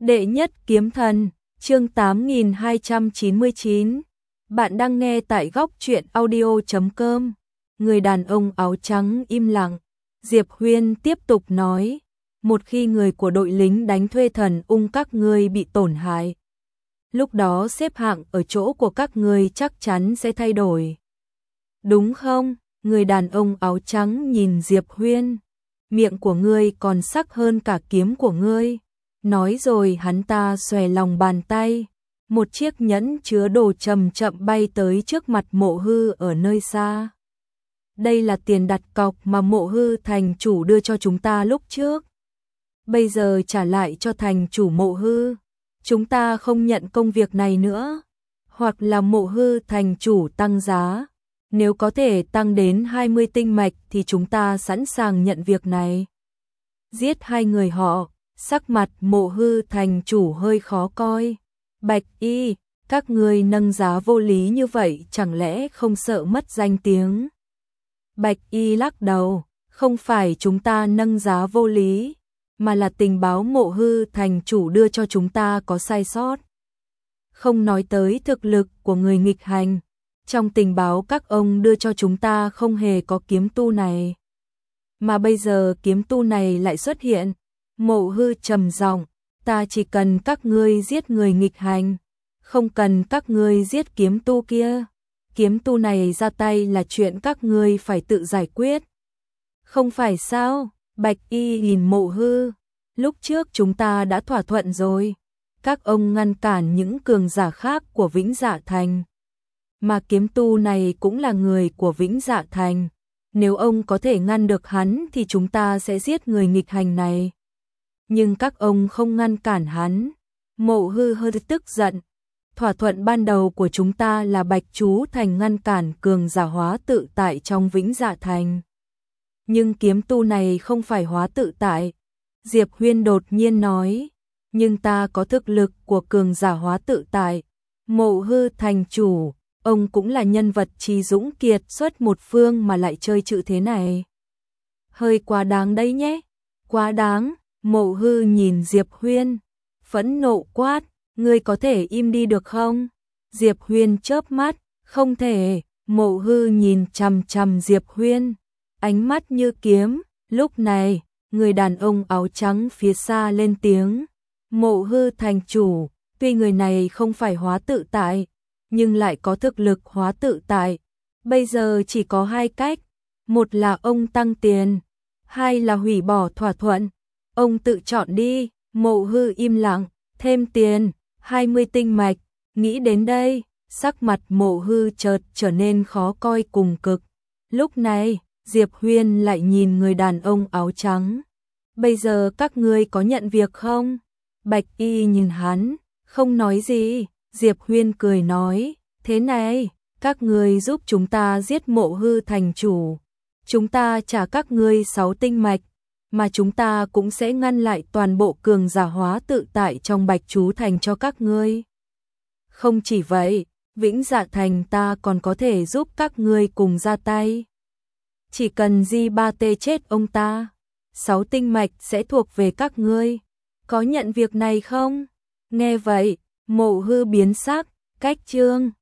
Đệ nhất kiếm thần, chương 8299. Bạn đang nghe tại góc truyện audio.com. Người đàn ông áo trắng im lặng. Diệp Huyên tiếp tục nói, một khi người của đội lính đánh thuê thần ung các ngươi bị tổn hại, lúc đó xếp hạng ở chỗ của các ngươi chắc chắn sẽ thay đổi. Đúng không? Người đàn ông áo trắng nhìn Diệp Huyên. Miệng của ngươi còn sắc hơn cả kiếm của ngươi. Nói rồi hắn ta xòe lòng bàn tay, một chiếc nhẫn chứa đồ chậm chậm bay tới trước mặt Mộ Hư ở nơi xa. Đây là tiền đặt cọc mà Mộ Hư thành chủ đưa cho chúng ta lúc trước. Bây giờ trả lại cho thành chủ Mộ Hư. Chúng ta không nhận công việc này nữa. Hoặc là Mộ Hư thành chủ tăng giá. Nếu có thể tăng đến 20 tinh mạch thì chúng ta sẵn sàng nhận việc này. Giết hai người họ. Sắc mặt Mộ Hư thành chủ hơi khó coi. Bạch Y, các ngươi nâng giá vô lý như vậy chẳng lẽ không sợ mất danh tiếng? Bạch Y lắc đầu, không phải chúng ta nâng giá vô lý, mà là tình báo Mộ Hư thành chủ đưa cho chúng ta có sai sót. Không nói tới thực lực của người nghịch hành, trong tình báo các ông đưa cho chúng ta không hề có kiếm tu này. Mà bây giờ kiếm tu này lại xuất hiện. Mộ Hư trầm giọng, ta chỉ cần các ngươi giết người nghịch hành, không cần các ngươi giết kiếm tu kia. Kiếm tu này ra tay là chuyện các ngươi phải tự giải quyết. Không phải sao? Bạch Y nhìn Mộ Hư, lúc trước chúng ta đã thỏa thuận rồi. Các ông ngăn cản những cường giả khác của Vĩnh Dạ Thành. Mà kiếm tu này cũng là người của Vĩnh Dạ Thành. Nếu ông có thể ngăn được hắn thì chúng ta sẽ giết người nghịch hành này. Nhưng các ông không ngăn cản hắn. Mộ Hư hơi tức giận. Thỏa thuận ban đầu của chúng ta là Bạch Chú Thành ngăn cản cường giả hóa tự tại trong Vĩnh Dạ Thành. Nhưng kiếm tu này không phải hóa tự tại. Diệp Huyên đột nhiên nói. Nhưng ta có thực lực của cường giả hóa tự tại. Mộ Hư thành chủ, ông cũng là nhân vật trí dũng kiệt xuất một phương mà lại chơi chữ thế này. Hơi quá đáng đấy nhé. Quá đáng. Mộ Hư nhìn Diệp Huyên, phẫn nộ quát, ngươi có thể im đi được không? Diệp Huyên chớp mắt, không thể. Mộ Hư nhìn chằm chằm Diệp Huyên, ánh mắt như kiếm. Lúc này, người đàn ông áo trắng phía xa lên tiếng, Mộ Hư thành chủ, tuy người này không phải hóa tự tại, nhưng lại có thực lực hóa tự tại. Bây giờ chỉ có hai cách, một là ông tăng tiền, hai là hủy bỏ thỏa thuận. Ông tự chọn đi. Mộ Hư im lặng, thêm tiền, 20 tinh mạch. Nghĩ đến đây, sắc mặt Mộ Hư chợt trở nên khó coi cùng cực. Lúc này, Diệp Huyên lại nhìn người đàn ông áo trắng. Bây giờ các ngươi có nhận việc không? Bạch Y nhìn hắn, không nói gì. Diệp Huyên cười nói, thế này, các ngươi giúp chúng ta giết Mộ Hư thành chủ. Chúng ta trả các ngươi 6 tinh mạch. Mà chúng ta cũng sẽ ngăn lại toàn bộ cường giả hóa tự tại trong Bạch Chú Thành cho các ngươi. Không chỉ vậy, Vĩnh Dạ Thành ta còn có thể giúp các ngươi cùng ra tay. Chỉ cần Di Ba Tê chết ông ta, 6 tinh mạch sẽ thuộc về các ngươi. Có nhận việc này không? Nghe vậy, Mộ Hư biến sắc, cách chương